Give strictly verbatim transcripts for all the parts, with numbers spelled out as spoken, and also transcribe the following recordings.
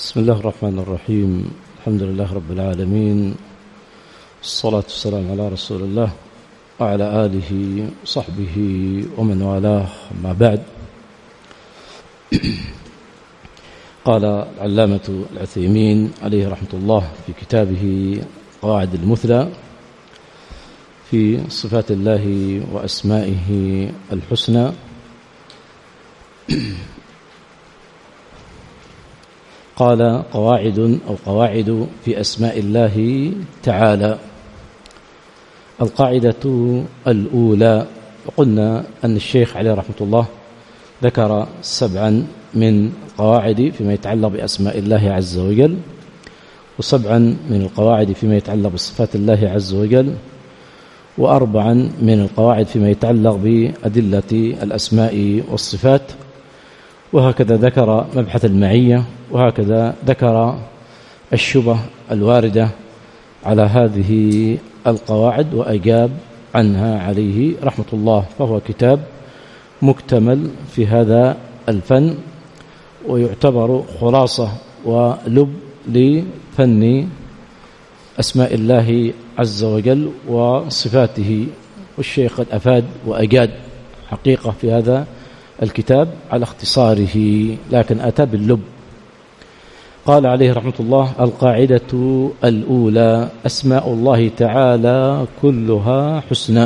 بسم الله الرحمن الرحيم. الحمد لله رب العالمين، الصلاة والسلام على رسول الله وعلى آله وصحبه ومن والاه، ما بعد. قال العلامة العثيمين عليه رحمة الله في كتابه قواعد المثلى في صفات الله وأسمائه الحسنى: قال: قواعد أو قواعد في أسماء الله تعالى. القاعدة الأولى، وقلنا أن الشيخ عليه رحمة الله ذكر سبعا من القواعد فيما يتعلق بأسماء الله عز وجل، وسبعا من القواعد فيما يتعلق بصفات الله عز وجل، وأربعا من القواعد فيما يتعلق بأدلة الأسماء والصفات، وهكذا ذكر مبحث المعية، وهكذا ذكر الشبه الواردة على هذه القواعد وأجاب عنها عليه رحمة الله. فهو كتاب مكتمل في هذا الفن، ويعتبر خلاصة ولب لفن أسماء الله عز وجل وصفاته. والشيخ قد أفاد وأجاد حقيقة في هذا الكتاب على اختصاره، لكن أتى باللب. قال عليه رحمة الله: القاعدة الأولى: أسماء الله تعالى كلها حسنى.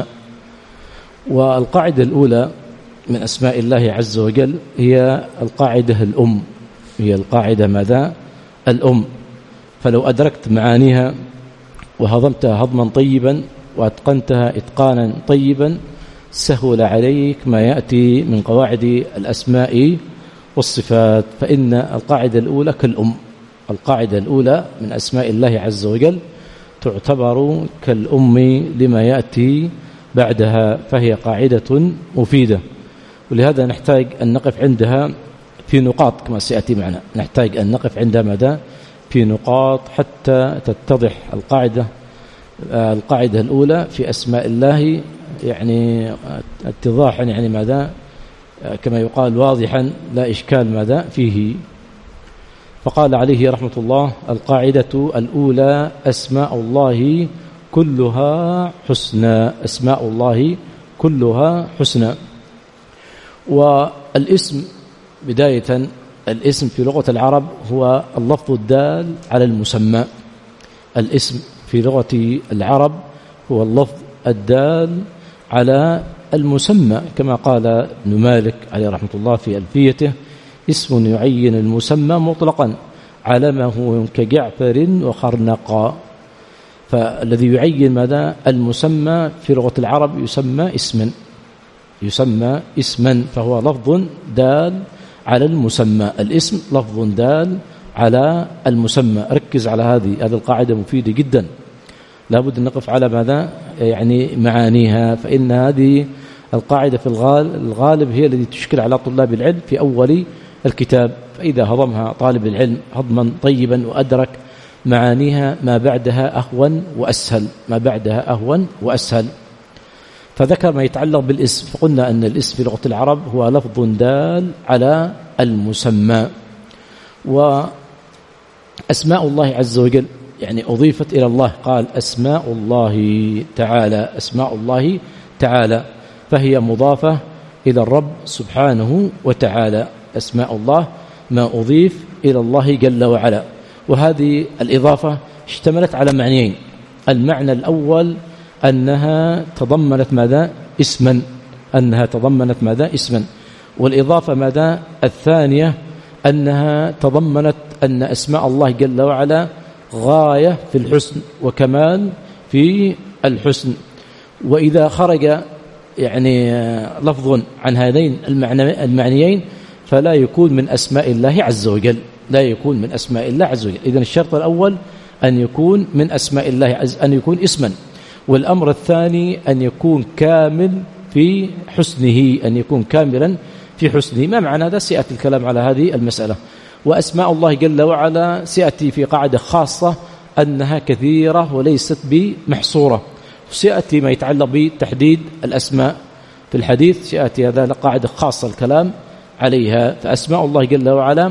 والقاعدة الأولى من أسماء الله عز وجل هي القاعدة الأم، هي القاعدة ماذا؟ الأم. فلو أدركت معانيها وهضمتها هضما طيبا وأتقنتها إتقانا طيبا سهل عليك ما يأتي من قواعد الأسماء والصفات. فإن القاعدة الأولى كالأم، القاعدة الأولى من أسماء الله عز وجل تعتبر كالأم لما يأتي بعدها، فهي قاعدة مفيدة. ولهذا نحتاج أن نقف عندها في نقاط كما سيأتي معنا، نحتاج أن نقف عندها ماذا؟ في نقاط حتى تتضح القاعدة القاعدة الأولى في أسماء الله، يعني اتضاحا، يعني ماذا؟ كما يقال واضحا لا إشكال ماذا فيه. فقال عليه رحمة الله: القاعدة الأولى: أسماء الله كلها حسنى. أسماء الله كلها حسنى. والاسم بداية، الاسم في لغة العرب هو اللفظ الدال على المسمى. الاسم في لغة العرب هو اللفظ الدال على المسمى، كما قال ابن مالك عليه رحمة الله في ألفيته: اسم يعين المسمى مطلقا علمه كجعفر وخرنقا. فالذي يعين ماذا؟ المسمى في لغة العرب يسمى اسما، يسمى اسما، فهو لفظ دال على المسمى. الاسم لفظ دال على المسمى. ركز على هذه هذه القاعدة مفيدة جدا، لابد أن نقف على ماذا؟ يعني معانيها. فإن هذه القاعدة في الغالب هي التي تشكل على طلاب العلم في أول الكتاب، فإذا هضمها طالب العلم هضما طيبا وأدرك معانيها ما بعدها أهون وأسهل، ما بعدها أهون وأسهل. فذكر ما يتعلق بالاسم، فقلنا أن الاسم في لغة العرب هو لفظ دال على المسمى. وأسماء الله عز وجل يعني أضيفت إلى الله، قال: أسماء الله تعالى. أسماء الله تعالى فهي مضافة إلى الرب سبحانه وتعالى. أسماء الله ما أضيف إلى الله جل وعلا. وهذه الإضافة اشتملت على معنيين: المعنى الأول أنها تضمنت ماذا؟ اسما، أنها تضمنت ماذا؟ اسما. والإضافة ماذا؟ الثانية أنها تضمنت أن أسماء الله جل وعلا غاية في الحسن وكمال في الحسن. وإذا خرج يعني لفظ عن هذين المعنيين فلا يكون من أسماء الله عز وجل، لا يكون من أسماء الله عز وجل. إذن الشرط الأول أن يكون من أسماء الله عز أن يكون اسما، والأمر الثاني أن يكون كامل في حسنه، أن يكون كاملا في حسنه. ما معنى هذا؟ سيأتي الكلام على هذه المسألة. وأسماء الله جل وعلا سيأتي في قاعدة خاصة أنها كثيرة وليست بمحصورة. سيأتي ما يتعلق بتحديد الأسماء في الحديث، سيأتي هذا قاعدة خاصة الكلام عليها. فأسماء الله جل وعلا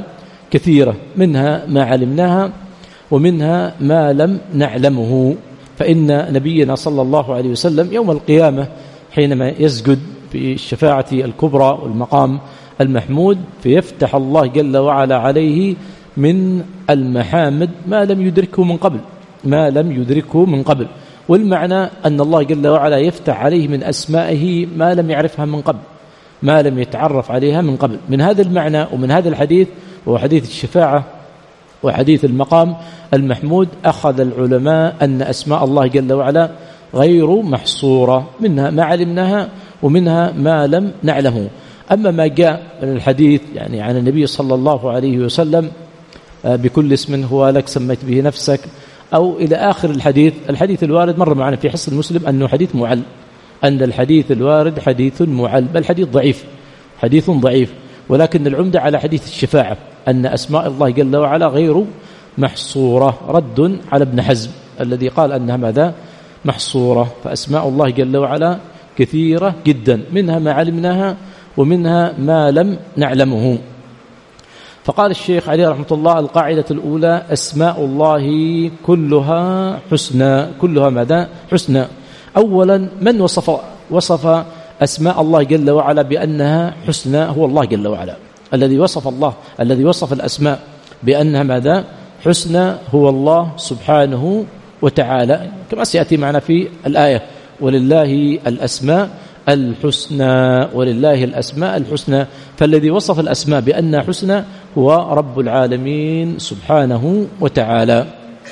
كثيرة، منها ما علمناها ومنها ما لم نعلمه. فإن نبينا صلى الله عليه وسلم يوم القيامة حينما يسجد في الشفاعة الكبرى والمقام المحمود فيفتح الله جل وعلا عليه من المحامد ما لم يدركه من قبل ما لم يدركه من قبل والمعنى أن الله جل وعلا يفتح عليه من أسمائه ما لم يعرفها من قبل، ما لم يتعرف عليها من قبل. من هذا المعنى ومن هذا الحديث وهو حديث الشفاعة وحديث المقام المحمود أخذ العلماء أن أسماء الله جل وعلا غير محصورة، منها ما علمناها ومنها ما لم نعلمه. أما ما جاء من الحديث يعني عن النبي صلى الله عليه وسلم بكل اسم هو لك سميت به نفسك أو إلى آخر الحديث، الحديث الوارد مر معنا في حصن المسلم أنه حديث معل، أن الحديث الوارد حديث معل، بل حديث ضعيف حديث ضعيف، ولكن العمدة على حديث الشفاعة أن أسماء الله جل وعلا غير محصورة، رد على ابن حزم الذي قال أنها ماذا محصورة. فأسماء الله جل وعلا كثيرة جدا، منها ما علمناها ومنها ما لم نعلمه. فقال الشيخ عليه رحمة الله: القاعدة الأولى أسماء الله كلها حسنى، كلها ماذا حسنى. أولا من وصف وصف أسماء الله جل وعلا بأنها حسنى هو الله جل وعلا، الذي وصف الله الذي وصف الأسماء بأنها ماذا حسنى هو الله سبحانه وتعالى، كما سيأتي معنا في الآية: ولله الأسماء الحسنى، ولله الأسماء الحسنى. فالذي وصف الأسماء بأنها حسنى هو رب العالمين سبحانه وتعالى.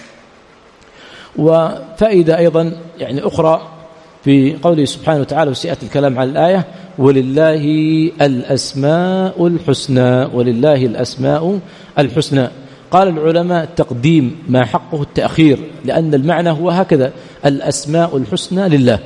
وفائدة أيضا يعني أخرى في قوله سبحانه وتعالى وسيأتي الكلام على الآية: ولله الأسماء الحسنى، ولله الأسماء الحسنى. قال العلماء تقديم ما حقه التأخير، لأن المعنى هو هكذا: الأسماء الحسنى لله،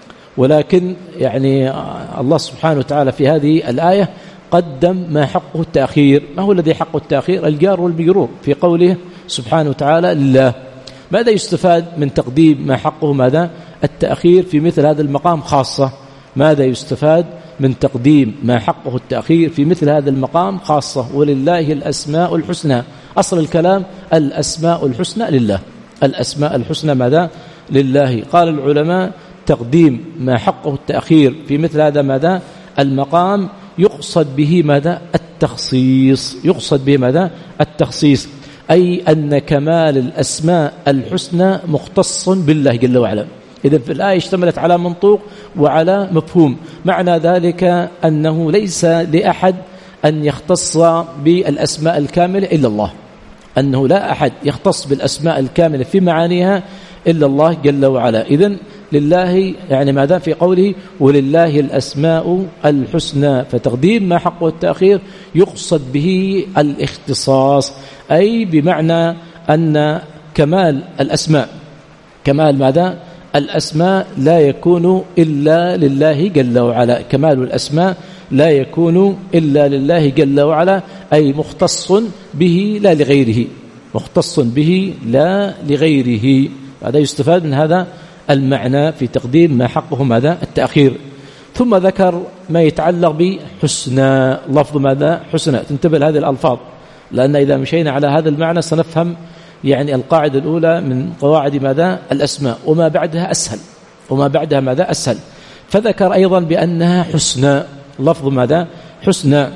ولكن يعني الله سبحانه وتعالى في هذه الآية قدم ما حقه التأخير. ما هو الذي حقه التأخير؟ الجار والمجرور في قوله سبحانه وتعالى لله. ماذا يستفاد من تقديم ما حقه ماذا التأخير في مثل هذا المقام خاصة؟ ماذا يستفاد من تقديم ما حقه التأخير في مثل هذا المقام خاصة؟ ولله الأسماء الحسنى، أصل الكلام الأسماء الحسنى لله، الأسماء الحسنى ماذا لله. قال العلماء تقديم ما حقه التأخير في مثل هذا ماذا المقام يقصد به ماذا التخصيص، يقصد به ماذا التخصيص، أي أن كمال الأسماء الحسنى مختص بالله جل وعلا. إذن في الآية اشتملت على منطوق وعلى مفهوم، معنى ذلك أنه ليس لأحد أن يختص بالأسماء الكاملة إلا الله، أنه لا أحد يختص بالأسماء الكاملة في معانيها إلا الله جل وعلا. إذن لله يعني ماذا في قوله ولله الأسماء الحسنى، فتقديم ما حقه التأخير يقصد به الاختصاص، أي بمعنى أن كمال الأسماء كمال ماذا الأسماء لا يكون إلا لله جل وعلا، كمال الأسماء لا يكون إلا لله جل وعلا، أي مختص به لا لغيره، مختص به لا لغيره. هذا يستفاد من هذا المعنى في تقديم ما حقه ماذا التأخير. ثم ذكر ما يتعلق بحسنى، لفظ ماذا حسنى. تنتبه لهذه الألفاظ، لأن إذا مشينا على هذا المعنى سنفهم يعني القاعدة الأولى من قواعد ماذا الأسماء، وما بعدها أسهل وما بعدها ماذا أسهل. فذكر أيضا بأنها حسنى، لفظ ماذا حسنى،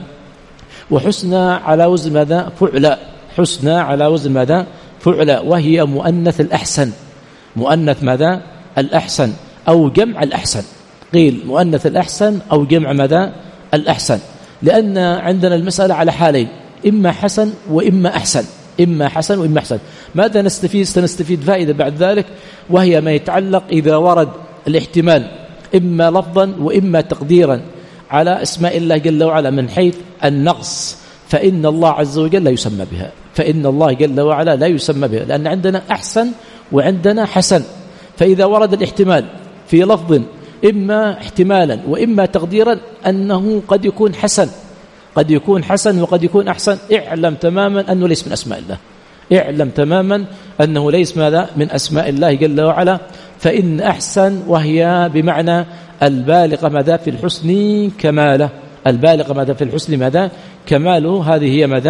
وحسنى على وزن ماذا فعلى، حسنى على وزن ماذا فعلى، وهي مؤنث الأحسن، مؤنث ماذا الأحسن أو جمع الأحسن، قيل مؤنث الأحسن أو جمع ماذا الأحسن، لأن عندنا المسألة على حالين: إما حسن وإما أحسن، إما حسن وإما أحسن. ماذا نستفيد؟ سنستفيد فائدة بعد ذلك، وهي ما يتعلق إذا ورد الاحتمال إما لفظا وإما تقديرا على أسماء الله جل وعلا من حيث النقص، فإن الله عز وجل لا يسمى بها، فإن الله جل وعلا لا يسمى بها، لأن عندنا أحسن وعندنا حسن. فإذا ورد الاحتمال في لفظ إما احتمالا وإما تقديرا أنه قد يكون حسن، قد يكون حسن وقد يكون أحسن، اعلم تماما أنه ليس من أسماء الله، اعلم تماما أنه ليس ماذا من أسماء الله جل وعلا. فإن أحسن وهي بمعنى البالغة ماذا في الحسن كماله، البالغة ماذا في الحسن ماذا كماله، هذه هي ماذا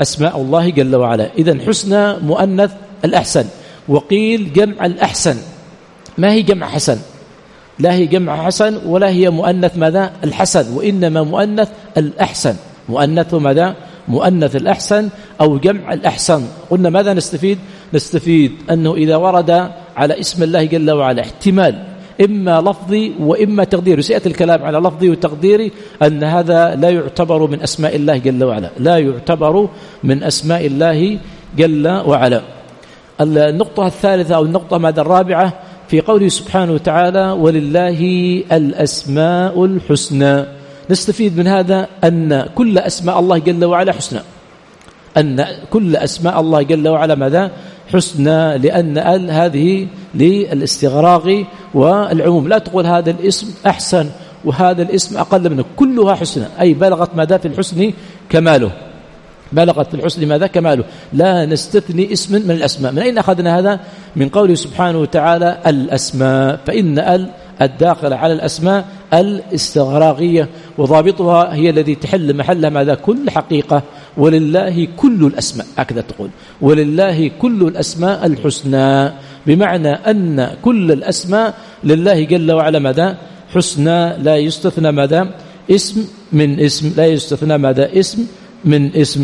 أسماء الله جل وعلا. إذن حسنى مؤنث الأحسن، وقيل جمع الأحسن. ما هي جمع حسن؟ لا هي جمع حسن ولا هي مؤنث ماذا الحسن، وإنما مؤنث الأحسن، مؤنث ماذا مؤنث الأحسن أو جمع الأحسن. قلنا ماذا نستفيد؟ نستفيد أنه إذا ورد على اسم الله جل وعلا احتمال إما لفظي وإما تقديري، سيأتي الكلام على لفظي وتقديري، أن هذا لا يعتبر من أسماء الله جل وعلا، لا يعتبر من أسماء الله جل وعلا. النقطة الثالثة أو النقطة ماذا الرابعة في قوله سبحانه وتعالى ولله الأسماء الحسنى. نستفيد من هذا أن كل أسماء الله جل وعلا حسنى، أن كل أسماء الله جل وعلا ماذا حسنى، لأن ال هذه للاستغراق والعموم. لا تقول هذا الاسم أحسن وهذا الاسم أقل منه، كلها حسنى، أي بلغت ماذا في الحسن كماله، بلغت في الحسن ماذا كماله، لا نستثني اسم من الأسماء. من أين أخذنا هذا؟ من قوله سبحانه وتعالى الأسماء، فإن ال الداخل على الأسماء الاستغراقية، وضابطها هي الذي تحل محلها ماذا كل حقيقة. ولله كل الأسماء، هكذا تقول ولله كل الأسماء الحسنى، بمعنى أن كل الأسماء لله جل وعلا ماذا حسنى، لا يستثنى ماذا اسم من اسم، لا يستثنى ماذا اسم من اسم.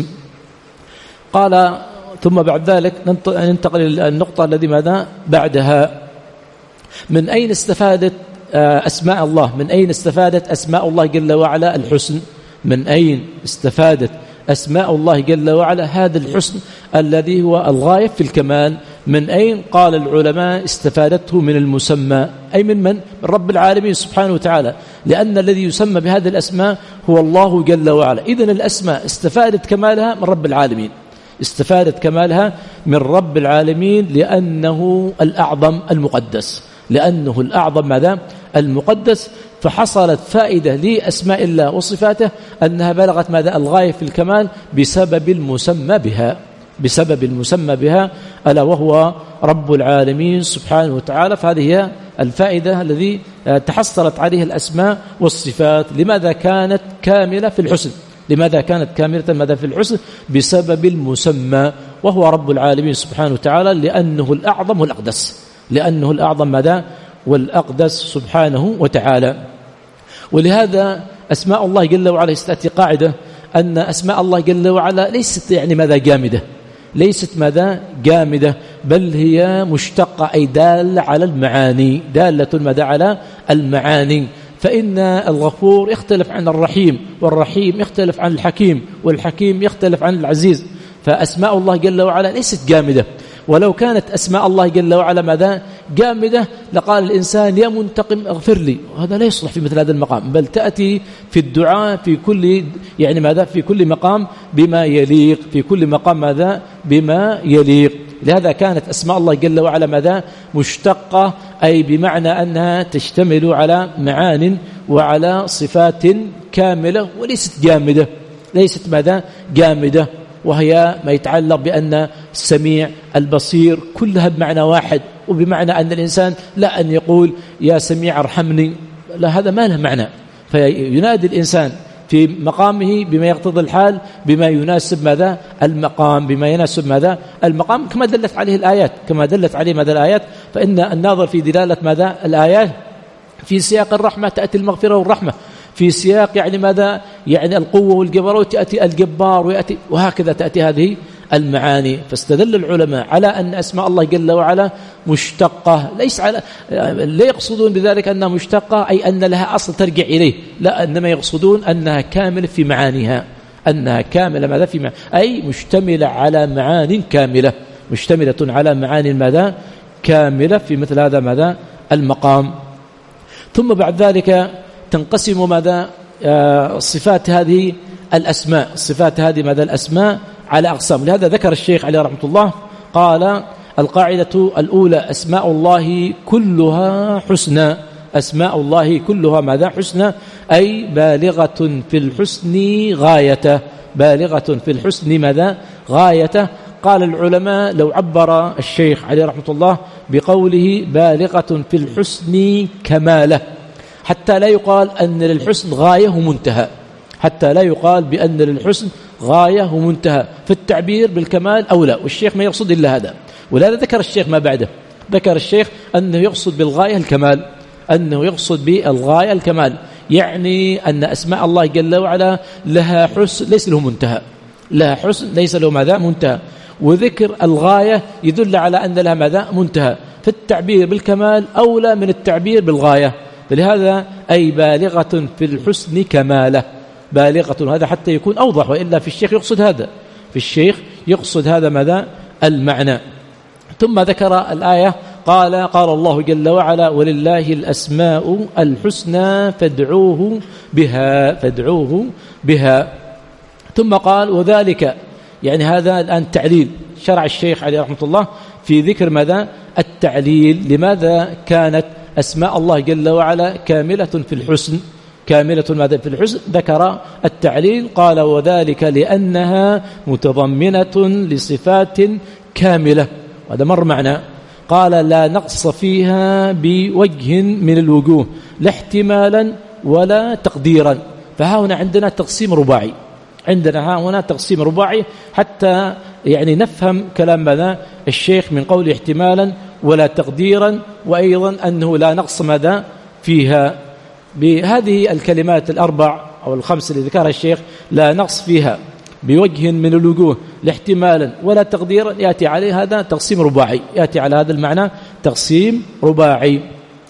قال ثم بعد ذلك ننتقل إلى النقطة الذي ماذا بعدها. من أين استفادت أسماء الله؟ من أين استفادت أسماء الله جل وعلا الحسن؟ من أين استفادت أسماء الله جل وعلا هذا الحسن الذي هو الغاية في الكمال؟ من أين؟ قال العلماء استفادته من المسمى، أي من من؟ من رب العالمين سبحانه وتعالى، لأن الذي يسمى بهذه الأسماء هو الله جل وعلا. إذن الأسماء استفادت كمالها من رب العالمين، استفادت كمالها من رب العالمين، لأنه الأعظم المقدس، لأنه الأعظم ماذا المقدس. فحصلت فائدة لأسماء الله وصفاته أنها بلغت ماذا الغاية في الكمال بسبب المسمى بها، بسبب المسمى بها ألا وهو رب العالمين سبحانه وتعالى. فهذه هي الفائدة الذي تحصلت عليه الأسماء والصفات. لماذا كانت كاملة في الحسن؟ لماذا كانت كاملة ماذا في الحسن؟ بسبب المسمى، وهو رب العالمين سبحانه وتعالى، لأنه الأعظم والأقدس، لأنه الأعظم ماذا والأقدس سبحانه وتعالى. ولهذا أسماء الله جل وعلا استأتي قاعدة أن أسماء الله جل وعلا ليست يعني ماذا جامدة، ليست ماذا جامدة، بل هي مشتقة، أي دالة على المعاني، دالة ماذا على المعاني. فإن الغفور يختلف عن الرحيم، والرحيم يختلف عن الحكيم، والحكيم يختلف عن العزيز. فأسماء الله جل وعلا ليست جامدة. ولو كانت أسماء الله جل وعلا ماذا جامدة لقال الإنسان يا منتقم اغفر لي، وهذا لا يصلح في مثل هذا المقام، بل تأتي في الدعاء في كل يعني ماذا في كل مقام بما يليق، في كل مقام ماذا بما يليق. لهذا كانت أسماء الله جل وعلا ماذا مشتقة، أي بمعنى أنها تشتمل على معان وعلى صفات كاملة، وليست جامدة، ليست ماذا جامدة، وهي ما يتعلق بأن السميع البصير كلها بمعنى واحد، وبمعنى أن الإنسان لا أن يقول يا سميع ارحمني، لا، هذا ما له معنى. فينادي الإنسان في مقامه بما يقتضي الحال، بما يناسب ماذا المقام، بما يناسب ماذا المقام، كما دلت عليه الآيات، كما دلت عليه ماذا الآيات. فإن الناظر في دلالة ماذا الآيات في سياق الرحمة تأتي المغفرة والرحمة، في سياق يعني ماذا يعني القوة والجبروت تأتي الجبار، ويأتي وهكذا تأتي هذه المعاني. فاستدل العلماء على أن أسماء الله جل وعلا مشتقة، ليس على لا يقصدون بذلك أنها مشتقة أي أن لها أصل ترجع إليه، لا، إنما يقصدون أنها كاملة في معانيها، أنها كاملة ماذا في معاني، أي مشتملة على معان كاملة، مشتملة على معاني ماذا كاملة في مثل هذا ماذا المقام. ثم بعد ذلك تنقسم ماذا آه صفات هذه الأسماء، صفات هذه ماذا الأسماء على أقسام. لهذا ذكر الشيخ عليه رحمة الله قال القاعدة الأولى أسماء الله كلها حسنى، أسماء الله كلها ماذا حسنى، أي بالغة في الحسن غايته، بالغة في الحسن ماذا غايته. قال العلماء لو عبر الشيخ عليه رحمة الله بقوله بالغة في الحسن كماله، حتى لا يقال أن للحسن غاية ومنتهى، حتى لا يقال بأن للحسن غاية ومنتهى. التعبير بالكمال أو لا، والشيخ ما يقصد إلا هذا. ولهذا ذكر الشيخ ما بعده، ذكر الشيخ أنه يقصد بالغاية الكمال، أنه يقصد بالغاية الكمال، يعني أن أسماء الله جل وعلا لها حسن ليس له منتهى، لها حسن ليس له ماذا منتهى، وذكر الغاية يدل على أن لها ماذا منتهى، فالتعبير بالكمال أولى من التعبير بالغاية. فلهذا أي بالغة في الحسن كماله، بالغة، هذا حتى يكون أوضح، وإلا في الشيخ يقصد هذا، في الشيخ يقصد هذا ماذا المعنى. ثم ذكر الآية قال قال الله جل وعلا ولله الأسماء الحسنى فادعوه بها فادعوه بها. ثم قال وذلك، يعني هذا الآن تعليل، شرع الشيخ عليه رحمة الله في ذكر ماذا التعليل، لماذا كانت أسماء الله جل وعلا كاملة في الحسن، كاملة ماذا في الحسن، ذكر التعليل قال وذلك لأنها متضمنة لصفات كاملة، هذا مر معنا، قال لا نقص فيها بوجه من الوجوه لا احتمالا ولا تقديرا. فها هنا عندنا تقسيم رباعي، عندنا ها هنا تقسيم رباعي حتى يعني نفهم كلام ماذا الشيخ من قول احتمالا ولا تقديرا، وأيضا أنه لا نقص ماذا فيها. بهذه الكلمات الأربع أو الخمس اللي ذكرها الشيخ، لا نقص فيها بوجه من الوجوه لا احتمالا ولا تقديرا، يأتي عليه هذا تقسيم رباعي، يأتي على هذا المعنى تقسيم رباعي.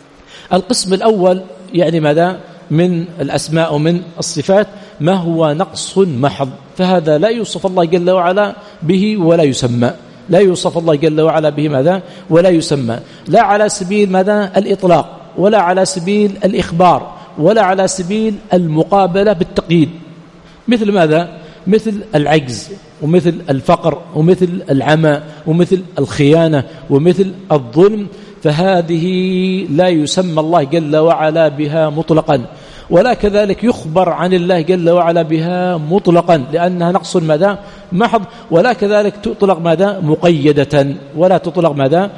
القسم الأول يعني ماذا من الأسماء ومن الصفات ما هو نقص محض، فهذا لا يوصف الله جل وعلا به ولا يسمى، لا يوصف الله جل وعلا به ماذا ولا يسمى، لا على سبيل ماذا الإطلاق ولا على سبيل الإخبار ولا على سبيل المقابلة بالتقييد، مثل ماذا مثل العجز ومثل الفقر ومثل العمى ومثل الخيانة ومثل الظلم، فهذه لا يسمى الله جل وعلا بها مطلقا، ولا كذلك يخبر عن الله جل وعلا بها مطلقا لأنها نقص ماذا محض، ولا كذلك تطلق ماذا مقيدة، ولا تطلق ماذا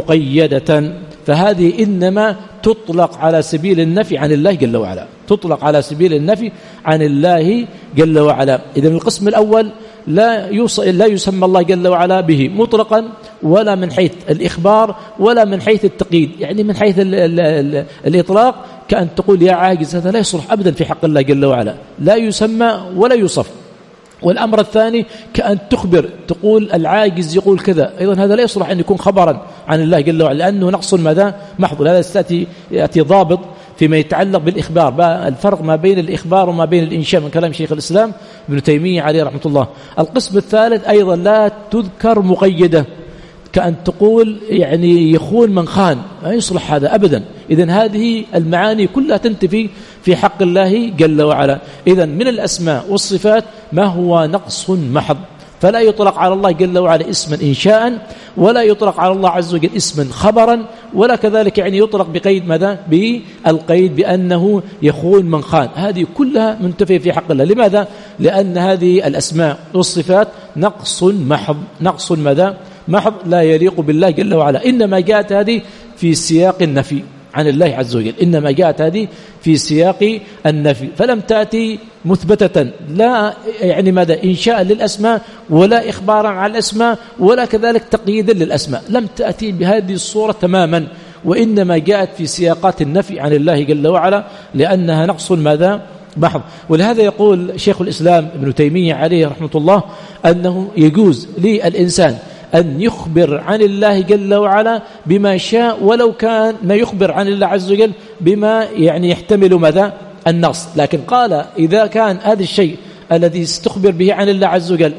مقيدة، فهذه إنما تطلق على سبيل النفي عن الله جل وعلا، تطلق على سبيل النفي عن الله جل وعلا. إذن القسم الأول لا لا يسمى الله جل وعلا به مطلقا، ولا من حيث الإخبار ولا من حيث التقييد، يعني من حيث ال ال ال الإطلاق كأن تقول يا عاجز، هذا لا يصلح أبدا في حق الله جل وعلا، لا يسمى ولا يوصف. والأمر الثاني كأن تخبر تقول العاجز يقول كذا، أيضا هذا لا يصلح أن يكون خبرا عن الله جل وعلا لأنه نقص ماذا محض. هذا يأتي يأتي ضابط فيما يتعلق بالإخبار، الفرق ما بين الإخبار وما بين الإنشاء من كلام شيخ الإسلام ابن تيمية عليه رحمة الله. القسم الثالث أيضا لا تذكر مقيدة، كأن تقول يعني يخون من خان، لا يصلح هذا أبدا. إذن هذه المعاني كلها تنتفي في حق الله جل وعلا. إذن من الأسماء والصفات ما هو نقص محض، فلا يطلق على الله جل وعلا اسما إنشاء، ولا يطلق على الله عز وجل اسما خبرا، ولا كذلك يعني يطلق بقيد ماذا بالقيد بأنه يخون من خان، هذه كلها منتفية في حق الله. لماذا؟ لأن هذه الأسماء والصفات نقص محض، نقص ماذا محض لا يليق بالله جل وعلا. إنما جاءت هذه في سياق النفي عن الله عز وجل، إنما جاءت هذه في سياق النفي، فلم تأتي مثبتة لا يعني ماذا إنشاء للأسماء ولا إخبارا عن الأسماء ولا كذلك تقييدا للأسماء، لم تأتي بهذه الصورة تماما، وإنما جاءت في سياقات النفي عن الله جل وعلا لأنها نقص ماذا محض. ولهذا يقول شيخ الإسلام ابن تيمية عليه رحمة الله أنه يجوز للإنسان أن يخبر عن الله جل وعلا بما شاء، ولو كان ما يخبر عن الله عز وجل بما يعني يحتمل ماذا النقص، لكن قال إذا كان هذا الشيء الذي استخبر به عن الله عز وجل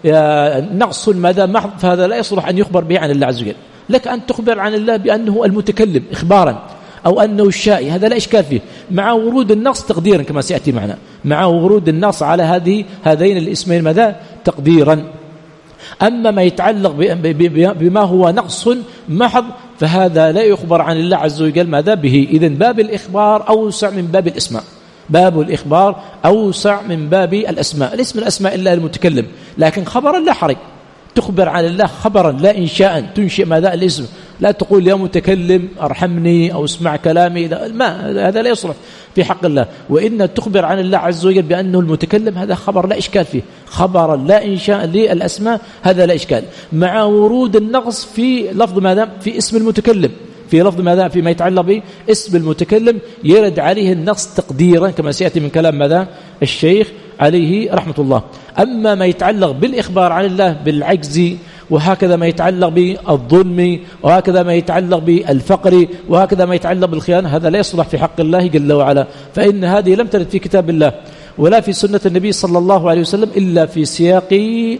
نقص ماذا محض، فهذا لا يصلح أن يخبر به عن الله عز وجل. لك أن تخبر عن الله بأنه المتكلم إخبارا أو أنه الشائي، هذا لا إشكال فيه، مع ورود النقص تقديرا كما سيأتي معنا، مع ورود النقص على هذه هذين الاسمين ماذا تقديرا. أما ما يتعلق بما هو نقص محض فهذا لا يخبر عن الله عز وجل ماذا به. إذن باب الإخبار أوسع من باب الإسماء، باب الإخبار أوسع من باب الأسماء. الاسم الأسماء إلا المتكلم، لكن خبرا لا حرج، تخبر عن الله خبرا لا إنشاء، تنشئ ماذا الاسم لا تقول يا متكلم أرحمني أو اسمع كلامي، لا، ما هذا لا يصلح في حق الله. وإن تخبر عن الله عز وجل بأنه المتكلم، هذا خبر لا إشكال فيه، خبرا لا إنشاء للأسماء، هذا لا إشكال، مع ورود النقص في لفظ ماذا؟ في اسم المتكلم، في لفظ ماذا؟ فيما يتعلق باسم المتكلم يرد عليه النقص تقديرا كما سيأتي من كلام ماذا؟ الشيخ عليه رحمة الله. أما ما يتعلق بالإخبار عن الله بالعجز، وهكذا ما يتعلق بالظلم، وهكذا ما يتعلق بالفقر، وهكذا ما يتعلق بالخيانة، هذا لا يصلح في حق الله جل وعلا، فإن هذه لم ترد في كتاب الله ولا في سنة النبي صلى الله عليه وسلم إلا في سياق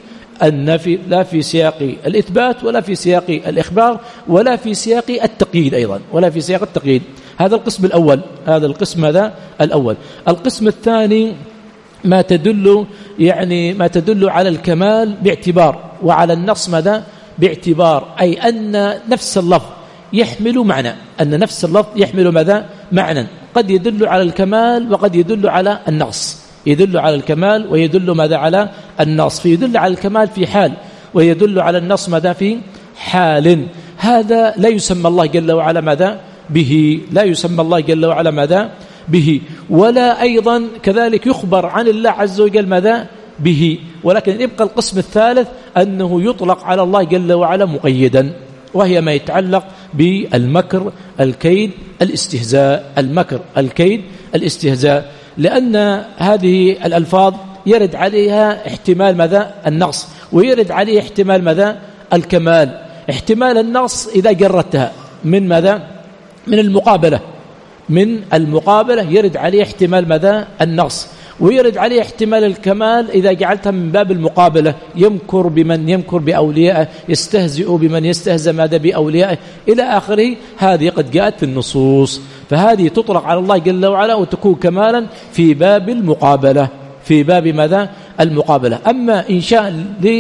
النفي، لا في سياق الإثبات ولا في سياق الإخبار ولا في سياق التقييد أيضا، ولا في سياق التقييد. هذا القسم الأول، هذا القسم هذا الأول. القسم الثاني ما تدل يعني ما تدل على الكمال باعتبار، وعلى النقص ماذا؟ باعتبار، أي أن نفس اللفظ يحمل معنى، أن نفس اللفظ يحمل ماذا؟ معنى، قد يدل على الكمال وقد يدل على النقص، يدل على الكمال ويدل ماذا؟ على النقص، فيدل على الكمال في حال ويدل على النقص ماذا؟ في حال. هذا لا يسمى الله جل وعلا ماذا؟ به، لا يسمى الله جل وعلا ماذا؟ به. ولا أيضا كذلك يخبر عن الله عز وجل ماذا؟ به. ولكن يبقى القسم الثالث أنه يطلق على الله جل وعلا مقيدا، وهي ما يتعلق بالمكر، الكيد، الاستهزاء، المكر، الكيد، الاستهزاء، لأن هذه الألفاظ يرد عليها احتمال ماذا؟ النقص، ويرد عليه احتمال ماذا؟ الكمال. احتمال النقص إذا جردتها من ماذا؟ من المقابلة، من المقابلة يرد عليه احتمال ماذا؟ النقص، ويرد عليه احتمال الكمال إذا جعلتها من باب المقابلة، يمكر بمن يمكر بأوليائه، يستهزئ بمن يستهزئ ماذا؟ بأوليائه، إلى آخره. هذه قد جاءت في النصوص، فهذه تطلق على الله جل وعلا وتكون كمالا في باب المقابلة، في باب ماذا؟ المقابلة. أما إنشاء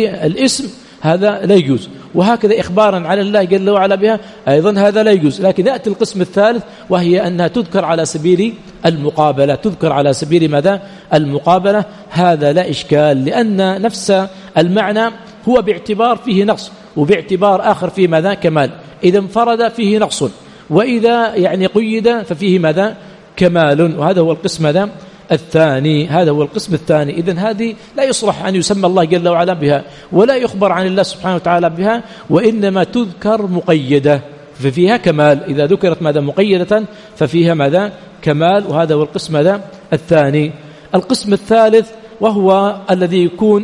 للاسم هذا لا يجوز، وهكذا إخبارا على الله جل وعلا بها أيضا هذا لا يجوز. لكن يأتي القسم الثالث، وهي أنها تذكر على سبيل المقابلة، تذكر على سبيل ماذا؟ المقابلة. هذا لا إشكال، لأن نفس المعنى هو باعتبار فيه نقص، وباعتبار آخر فيه ماذا؟ كمال. إذا انفرد فيه نقص، وإذا يعني قيد ففيه ماذا؟ كمال. وهذا هو القسم ماذا؟ الثاني، هذا هو القسم الثاني. إذن هذه لا يصلح أن يسمى الله جل وعلا بها، ولا يخبر عن الله سبحانه وتعالى بها، وإنما تذكر مقيدة ففيها كمال. إذا ذكرت ماذا؟ مقيدة ففيها ماذا؟ كمال. وهذا هو القسم ماذا؟ الثاني. القسم الثالث وهو الذي يكون،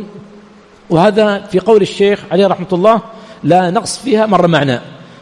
وهذا في قول الشيخ عليه رحمة الله، لا نقص فيها مر معنا،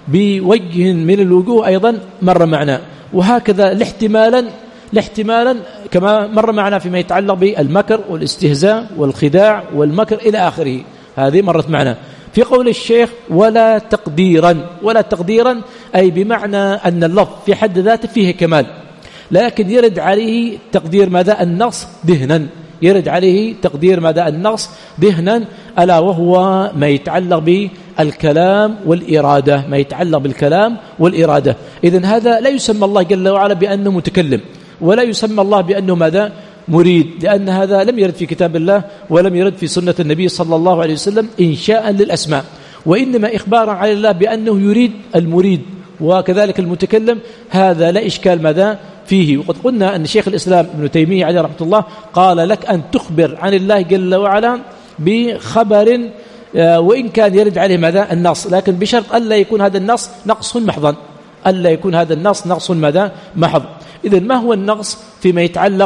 بوجه من الوجوه أيضا مر معنا، وهكذا الاحتمالا لاحتمالا كما مر معنا فيما يتعلق بالمكر والاستهزاء والخداع والمكر إلى آخره، هذه مرت معنا. في قول الشيخ ولا تقديرا، ولا تقديرا أي بمعنى أن اللفظ في حد ذاته فيه كمال، لكن يرد عليه تقدير ماذا؟ النقص دهنا، يرد عليه تقدير ماذا؟ النقص دهنا، ألا وهو ما يتعلق بالكلام والإرادة، ما يتعلق بالكلام والإرادة. إذن هذا لا يسمى الله جل وعلا بأنه متكلم، ولا يسمى الله بأنه ماذا؟ مريد، لأن هذا لم يرد في كتاب الله ولم يرد في سنة النبي صلى الله عليه وسلم إنشاء للأسماء، وإنما إخبارا عن الله بأنه يريد المريد وكذلك المتكلم، هذا لا إشكال ماذا؟ فيه. وقد قلنا أن شيخ الإسلام ابن تيمية عليه رحمة الله قال لك أن تخبر عن الله جل وعلا بخبر وإن كان يرد عليه ماذا؟ النص، لكن بشرط ألا يكون هذا النص نقص محضا، ألا يكون هذا النص نقص ماذا؟ محض. إذن ما هو النقص فيما يتعلق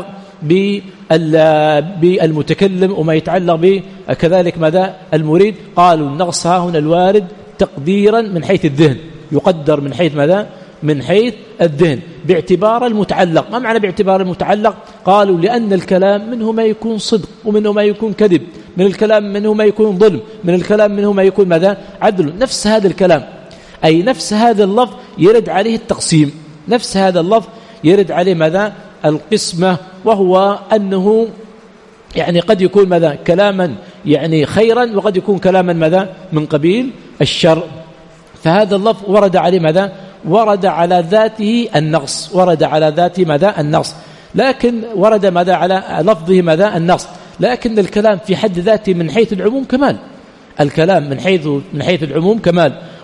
بالمتكلم وما يتعلق بكذلك ماذا؟ المريد؟ قالوا النقص ها هنا الوارد تقديرا من حيث الذهن، يقدر من حيث ماذا؟ من حيث الذهن باعتبار المتعلق. ما معنى باعتبار المتعلق؟ قالوا لأن الكلام منه ما يكون صدق ومنه ما يكون كذب، من الكلام منه ما يكون ظلم، من الكلام منه ما يكون ماذا؟ عدل. نفس هذا الكلام أي نفس هذا اللفظ يرد عليه التقسيم، نفس هذا اللفظ يرد عليه ماذا؟ القسمة، وهو أنه يعني قد يكون ماذا؟ كلاما يعني خيرا، وقد يكون كلاما ماذا؟ من قبيل الشر. فهذا اللفظ ورد عليه ماذا؟ ورد على ذاته النقص، ورد على ذاته ماذا؟ النقص، لكن ورد ماذا؟ على لفظه ماذا؟ النقص، لكن الكلام في حد ذاته من حيث العموم كمال، الكلام من حيث من حيث العموم كمال.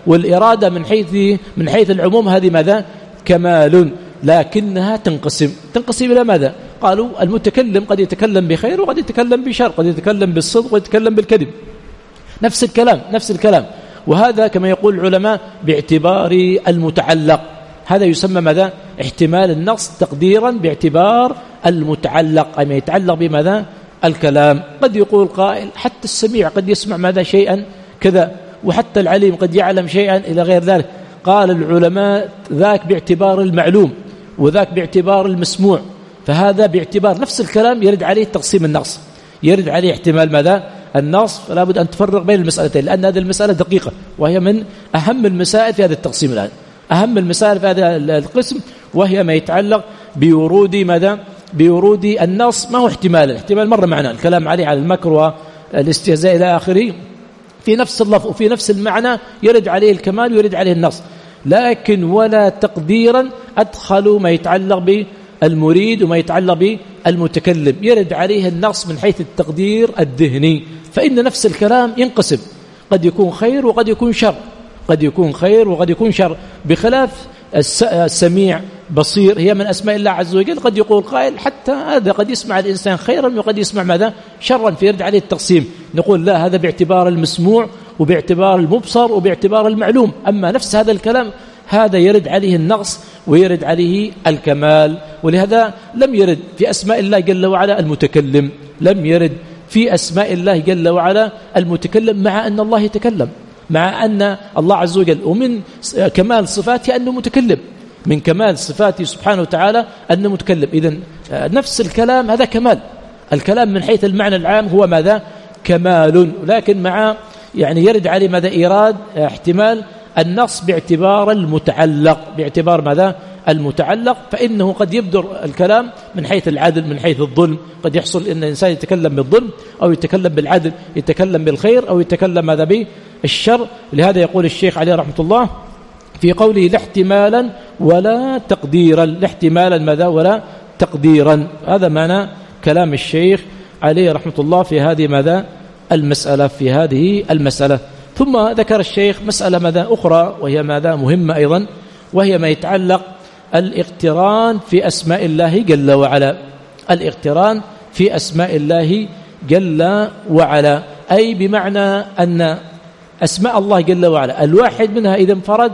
والإرادة من حيث من حيث العموم هذه ماذا؟ كمال، لكنها تنقسم تنقسم إلى ماذا؟ قالوا المتكلم قد يتكلم بخير وقد يتكلم بشر، قد يتكلم بالصدق وقد يتكلم بالكذب، نفس الكلام نفس الكلام. وهذا كما يقول العلماء باعتبار المتعلق، هذا يسمى ماذا؟ احتمال النص تقديرا باعتبار المتعلق، أي ما يتعلق بماذا؟ الكلام. قد يقول قائل حتى السميع قد يسمع ماذا؟ شيئا كذا، وحتى العليم قد يعلم شيئا إلى غير ذلك. قال العلماء ذاك باعتبار المعلوم وذاك باعتبار المسموع، فهذا باعتبار نفس الكلام يرد عليه تقسيم النص، يرد عليه احتمال ماذا؟ النص. فلا بد أن تفرق بين المسألتين، لأن هذه المسألة دقيقة وهي من أهم المسائل في هذا التقسيم الآن، أهم المسائل في هذا القسم، وهي ما يتعلق بورود ماذا؟ بورود النص. ما هو احتمال؟ الاحتمال مرة معنا الكلام عليه على المكر والاستهزاء إلى آخره، في نفس اللفظ وفي نفس المعنى يرد عليه الكمال ويرد عليه النص، لكن ولا تقديرا أدخلوا ما يتعلق بالمريد وما يتعلق بالمتكلم، يرد عليه النص من حيث التقدير الذهني. فإن نفس الكلام ينقسم، قد يكون خير وقد يكون شر، قد يكون خير وقد يكون شر، بخلاف السميع بصير هي من أسماء الله عز وجل. قد يقول قائل حتى هذا قد يسمع الإنسان خيرا وقد يسمع ماذا؟ شرا، فيرد عليه التقسيم. نقول لا، هذا باعتبار المسموع وباعتبار المبصر وباعتبار المعلوم. أما نفس هذا الكلام هذا يرد عليه النقص ويرد عليه الكمال. ولهذا لم يرد في أسماء الله جل وعلا المتكلم، لم يرد في أسماء الله جل وعلا المتكلم، مع أن الله يتكلم، مع أن الله عز وجل ومن كمال صفاته أنه متكلم، من كمال صفاته سبحانه وتعالى أنه متكلم. إذن نفس الكلام هذا كمال، الكلام من حيث المعنى العام هو ماذا؟ كمال، لكن مع يعني يرد عليه ماذا؟ إيراد احتمال النص باعتبار المتعلق، باعتبار ماذا؟ المتعلق. فإنه قد يبدر الكلام من حيث العدل، من حيث الظلم، قد يحصل أن الإنسان يتكلم بالظلم أو يتكلم بالعدل، يتكلم بالخير أو يتكلم ماذا؟ بالشر. لهذا يقول الشيخ عليه رحمة الله في قوله لا احتمالا ولا تقديرا، لا احتمالا ماذا؟ ولا تقديرا. هذا معنى كلام الشيخ عليه رحمة الله في هذه ماذا؟ المسألة، في هذه المسألة. ثم ذكر الشيخ مسألة ماذا؟ أخرى، وهي ماذا؟ مهمة أيضا، وهي ما يتعلق الاقتران في أسماء الله جل وعلا، الاقتران في أسماء الله جل وعلا، أي بمعنى أن أسماء الله جل وعلا الواحد منها إذا انفرد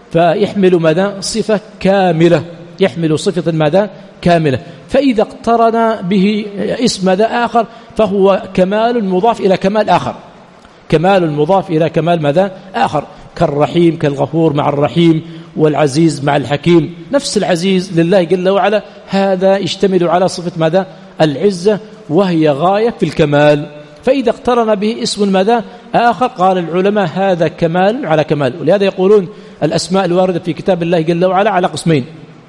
فيحمل ماذا؟ صفة كاملة، يحمل صفة ماذا؟ كاملة. فإذا اقترن به اسم ماذا؟ آخر، فهو كمال مضاف إلى كمال آخر، كمال مضاف إلى كمال ماذا؟ آخر، كالرحيم كالغفور مع الرحيم، والعزيز مع الحكيم. نفس العزيز لله جل وعلا هذا يشتمل على صفة ماذا؟ العزة، وهي غاية في الكمال. فإذا اقترن به اسم ماذا؟ آخر، قال العلماء هذا كمال على كمال. ولهذا يقولون الأسماء الواردة في كتاب الله جل وعلا على قسمين،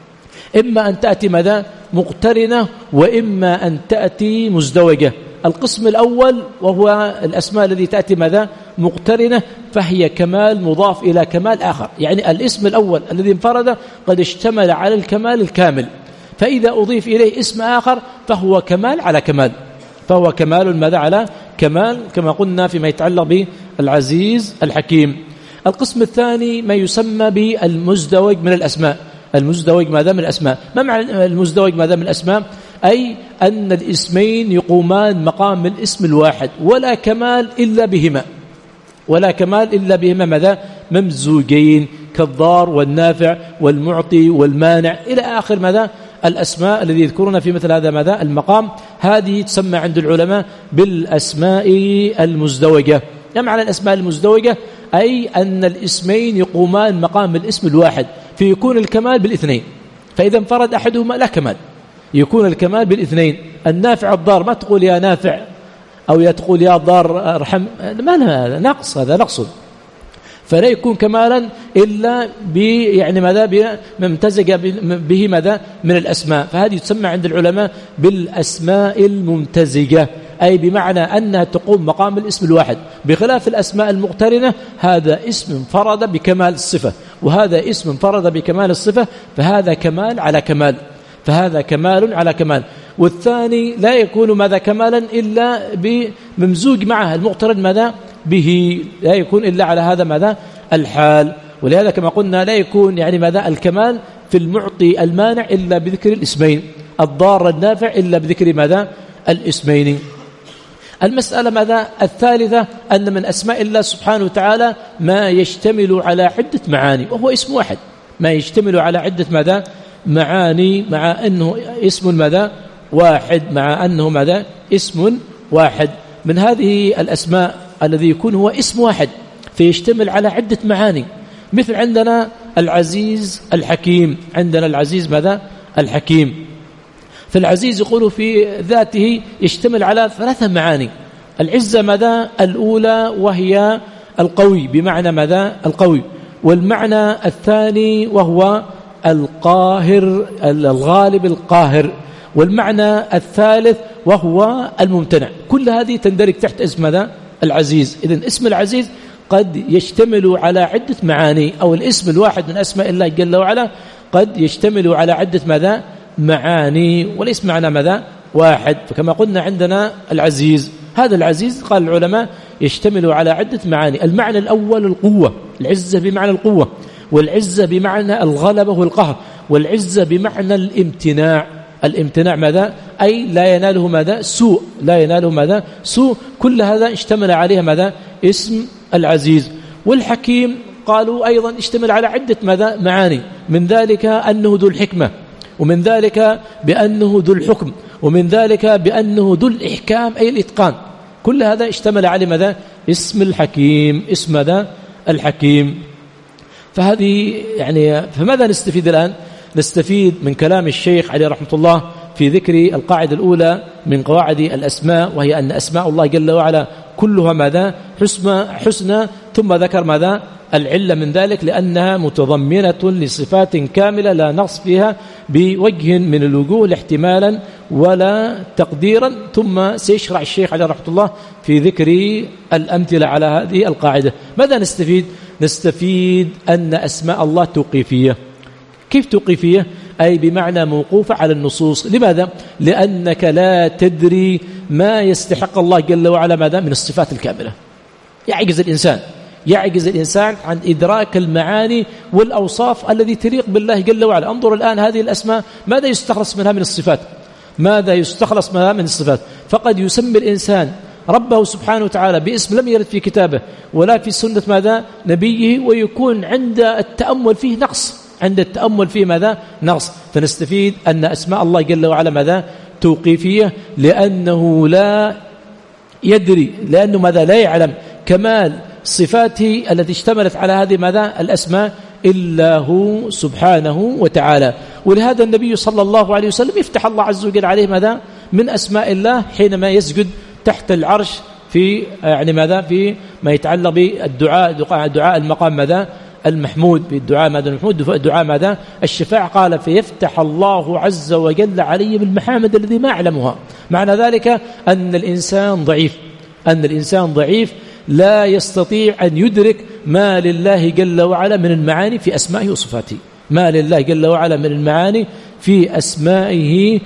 إما أن تأتي ماذا؟ مقترنة، وإما أن تأتي مزدوجة. القسم الأول وهو الأسماء التي تأتي ماذا؟ مقترنة، فهي كمال مضاف إلى كمال آخر، يعني الاسم الأول الذي انفرد قد اشتمل على الكمال الكامل، فإذا أضيف إليه اسم آخر فهو كمال على كمال، فهو كمال ماذا؟ على كمال، كما قلنا فيما يتعلق بالعزيز الحكيم. القسم الثاني ما يسمى بالمزدوج من الأسماء، المزدوج ماذا؟ من الأسماء. ما معنى المزدوج ماذا؟ من الأسماء؟ أي أن الاسمين يقومان مقام الاسم الواحد، ولا كمال إلا بهما، ولا كمال إلا بهما ماذا؟ ممزوجين، كالضار والنافع والمعطي والمانع إلى آخر ماذا؟ الأسماء الذي يذكرون في مثل هذا ماذا؟ المقام. هذه تسمى عند العلماء بالأسماء المزدوجة. ما معنى الأسماء المزدوجة؟ أي أن الاسمين يقومان مقام الاسم الواحد، فيكون الكمال بالاثنين، فإذا انفرد أحدهما لا كمال، يكون الكمال بالاثنين. النافع الضار ما تقول يا نافع أو يا تقول يا ضار ارحم، ما هذا نقص، هذا نقص، فلا يكون كمالا إلا ب يعني ماذا؟ ممتزج به ماذا؟ من الأسماء. فهذه تسمى عند العلماء بالأسماء الممتزجة، أي بمعنى أنها تقوم مقام الاسم الواحد، بخلاف الأسماء المقترنة هذا اسم انفرد بكمال الصفة، وهذا اسم انفرد بكمال الصفة، فهذا كمال على كمال، فهذا كمال على كمال. والثاني لا يكون ماذا؟ كمالا إلا بممزوج معه المقترن ماذا؟ به، لا يكون إلا على هذا ماذا؟ الحال. ولهذا كما قلنا لا يكون يعني ماذا الكمال في المعطي المانع إلا بذكر الاسمين، الضار النافع إلا بذكر ماذا الاسمين. المسألة ماذا الثالثة أن من أسماء الله سبحانه وتعالى ما يشتمل على عدة معاني وهو اسم واحد، ما يشتمل على عدة ماذا معاني مع أنه اسم ماذا واحد، مع أنه ماذا اسم واحد. من هذه الأسماء الذي يكون هو اسم واحد فيشتمل على عدة معاني، مثل عندنا العزيز الحكيم، عندنا العزيز ماذا الحكيم. فالعزيز يقول في ذاته يشتمل على ثلاثة معاني. العزة ماذا الأولى وهي القوي بمعنى ماذا القوي، والمعنى الثاني وهو القاهر الغالب القاهر، والمعنى الثالث وهو الممتنع. كل هذه تندرج تحت اسم ماذا العزيز. إذن اسم العزيز قد يشتمل على عدة معاني، أو الاسم الواحد من أسماء الله جل وعلا قد يشتمل على عدة ماذا معاني، وليس معنى ماذا واحد. فكما قلنا عندنا العزيز، هذا العزيز قال العلماء يشتمل على عدة معاني. المعنى الأول القوة، العزة بمعنى القوة، والعزة بمعنى الغلبة والقهر، والعزة بمعنى الامتناع. الامتناع ماذا أي لا يناله ماذا سوء، لا يناله ماذا سوء. كل هذا اشتمل عليها ماذا اسم العزيز. والحكيم قالوا أيضا اشتمل على عدة ماذا معاني، من ذلك أنه ذو الحكمة، ومن ذلك بأنه ذو الحكم، ومن ذلك بأنه ذو الإحكام أي الإتقان. كل هذا اشتمل على ماذا اسم الحكيم، اسم ماذا الحكيم. فهذه يعني فماذا نستفيد الآن؟ نستفيد من كلام الشيخ عليه رحمة الله في ذكر القاعدة الأولى من قواعد الأسماء، وهي أن أسماء الله جل وعلا كلها ماذا حسنى حسنى، ثم ذكر ماذا العلة من ذلك لأنها متضمنة لصفات كاملة لا نقص فيها بوجه من الوجوه احتمالا ولا تقديرا. ثم سيشرع الشيخ عليه رحمة الله في ذكر الأمثلة على هذه القاعدة. ماذا نستفيد؟ نستفيد أن أسماء الله توقيفية. كيف توقيفية؟ أي بمعنى موقوفة على النصوص. لماذا؟ لأنك لا تدري ما يستحق الله جل وعلا ماذا من الصفات الكاملة. يعجز الإنسان يعجز الإنسان عن إدراك المعاني والأوصاف الذي تليق بالله جل وعلا. انظر الآن هذه الأسماء ماذا يستخلص منها من الصفات، ماذا يستخلص منها من الصفات. فقد يسمي الإنسان ربه سبحانه وتعالى باسم لم يرد في كتابه ولا في سنة ماذا نبيه، ويكون عند التأمل فيه نقص، عند التأمل فيه ماذا نقص. فنستفيد أن أسماء الله جل وعلا ماذا توقيفية، لأنه لا يدري، لأنه ماذا لا يعلم كمال صفاته التي اشتملت على هذه ماذا الأسماء إلا هو سبحانه وتعالى. ولهذا النبي صلى الله عليه وسلم يفتح الله عز وجل عليه ماذا من أسماء الله حينما يسجد تحت العرش في يعني ماذا في ما يتعلق بالدعاء، دعاء المقام ماذا المحمود، بالدعاء ماذا المحمود، دعاء ماذا الشفاعة. قال فيفتح الله عز وجل علي بالمحامد الذي ما أعلمها. معنى ذلك أن الإنسان ضعيف، أن الإنسان ضعيف لا يستطيع أن يدرك ما لله جل وعلا من المعاني في أسمائه وصفاته، ما لله جل وعلا من المعاني في أسمائه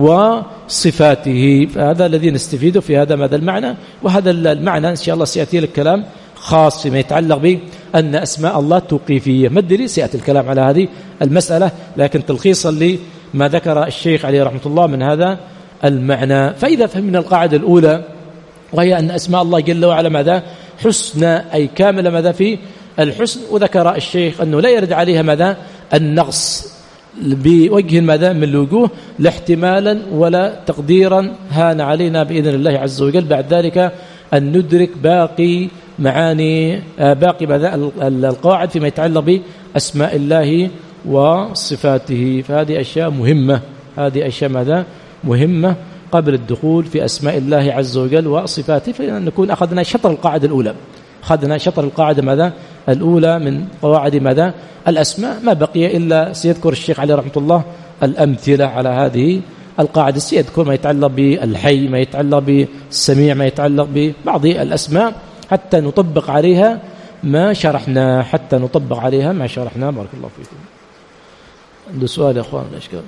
وصفاته. فهذا الذي نستفيده في هذا ماذا المعنى. وهذا المعنى إن شاء الله سيأتي لك كلام خاص فيما يتعلق بأن أسماء الله توقيفية. ما أدري سيأتي الكلام على هذه المسألة، لكن تلخيصا لما ذكر الشيخ عليه رحمة الله من هذا المعنى. فإذا فهمنا القاعدة الأولى وهي أن أسماء الله جل وعلا ماذا حسنى أي كاملة ماذا في الحسن، وذكر الشيخ أنه لا يرد عليها ماذا النقص بوجه ماذا من الوجوه لا احتمالا ولا تقديرا. هان علينا بإذن الله عز وجل بعد ذلك أن ندرك باقي معاني باقي ماذا القواعد فيما يتعلق بأسماء الله وصفاته. فهذه أشياء مهمة، هذه أشياء ماذا مهمة قبل الدخول في أسماء الله عز وجل وصفاته. فنكون أخذنا شطر القاعدة الأولى، أخذنا شطر القاعدة ماذا الأولى من قواعد ماذا الأسماء. ما بقي إلا سيذكر الشيخ عليه رحمة الله الأمثلة على هذه القاعدة. سيذكر ما يتعلق بالحي، ما يتعلق بالسميع، ما يتعلق ببعض الأسماء حتى نطبق عليها ما شرحنا، حتى نطبق عليها ما شرحنا. بارك الله فيكم. عنده سؤال يا أخوان الأشكال؟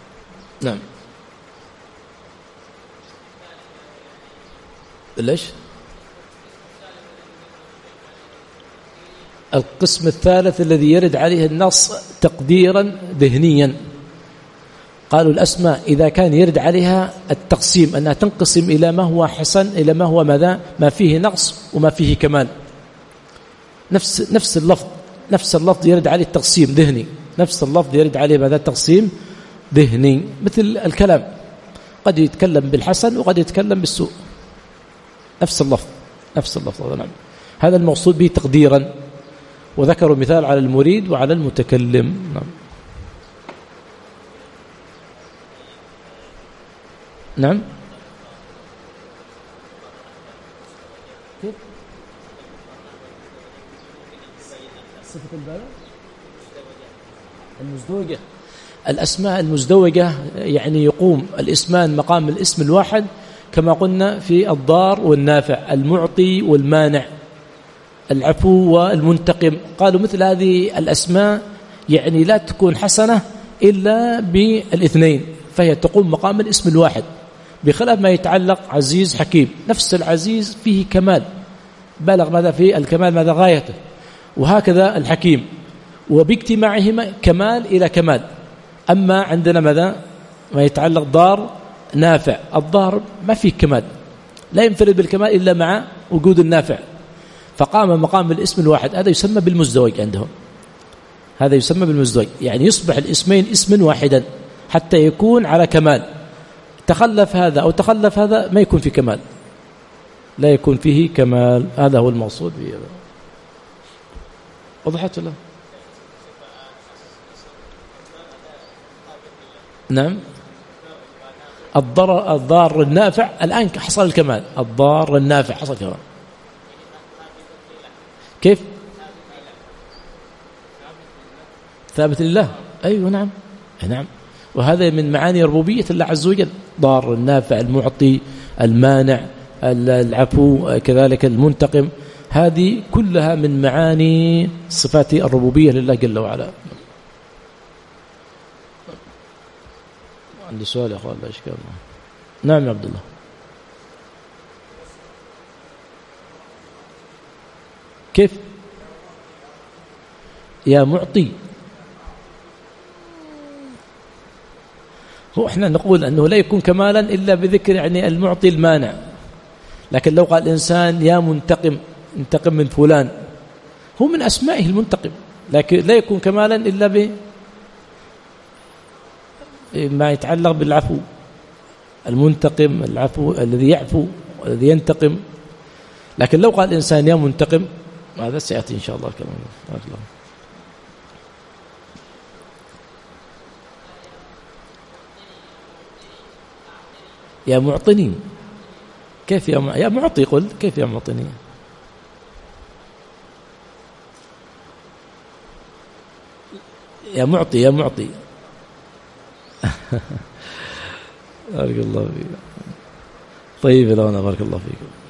نعم. ليش؟ القسم الثالث الذي يرد عليه النص تقديرا ذهنيا، قالوا الأسماء إذا كان يرد عليها التقسيم أنها تنقسم إلى ما هو حسن إلى ما هو ماذا ما فيه نقص وما فيه كمال، نفس نفس اللفظ نفس اللفظ يرد عليه التقسيم ذهني، نفس اللفظ يرد عليه ماذا تقسيم ذهني، مثل الكلام قد يتكلم بالحسن وقد يتكلم بالسوء، نفس اللفظ نفس اللفظ. نعم، هذا المقصود به تقديرا، وذكروا مثال على المريد وعلى المتكلم. نعم نعم كيف صفة البلاء المزدوجة، الأسماء المزدوجة يعني يقوم الاسمان مقام الاسم الواحد كما قلنا في الضار والنافع، المعطي والمانع، العفو والمنتقم. قالوا مثل هذه الأسماء يعني لا تكون حسنة إلا بالاثنين، فهي تقوم مقام الاسم الواحد، بخلاف ما يتعلق عزيز حكيم، نفس العزيز فيه كمال بلغ ماذا في الكمال ماذا غايته، وهكذا الحكيم، وباجتماعهما كمال إلى كمال. أما عندنا ماذا ما يتعلق ضار نافع، الضار ما فيه كمال، لا ينفرد بالكمال إلا مع وجود النافع، فقام مقام الاسم الواحد، هذا يسمى بالمزدوج عندهم، هذا يسمى بالمزدوج، يعني يصبح الاسمين اسما واحدا حتى يكون على كمال، تخلف هذا أو تخلف هذا ما يكون في كمال، لا يكون فيه كمال، هذا هو المقصود به. وضحت ولا؟ نعم، الضر الضار النافع الآن حصل الكمال، الضار النافع حصل الكمال. كيف؟ ثابت لله، أيوة نعم نعم، وهذا من معاني ربوبية الله عز وجل، ضار النافع المعطي المانع العفو كذلك المنتقم، هذه كلها من معاني صفات الربوبية لله جل وعلا. عندي سؤال يا أخوان لا إشكال. نعم يا عبد الله. كيف يا معطي؟ هو احنا نقول أنه لا يكون كمالا إلا بذكر يعني المعطي المانع، لكن لو قال الإنسان يا منتقم، انتقم من فلان، هو من أسمائه المنتقم، لكن لا يكون كمالا إلا ب ما يتعلق بالعفو، المنتقم العفو الذي يعفو والذي ينتقم. لكن لو قال الإنسان يا منتقم، هذا سيأتي إن شاء الله كمان. يا معطني، كيف يا يا معطي؟ قل كيف يا معطني؟ يا معطي يا معطي بارك الله فيك. طيب لو أنا بارك الله فيكم.